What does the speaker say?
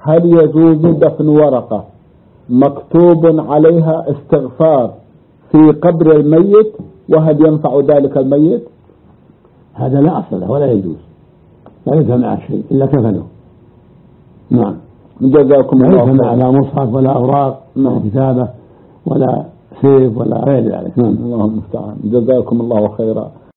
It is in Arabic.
هل يجوز دفن ورقة مكتوب عليها استغفار في قبر الميت، وهل ينفع ذلك الميت؟ هذا لا أصل له ولا يجوز، لا يفهم مع شيء إلا كفنه. نعم. جزاكم الله خيرا. لا يفهم مصحف ولا أوراق ولا كتابة ولا سيف ولا غير ذلك. اللهم المستعان. جزاكم الله خيرا.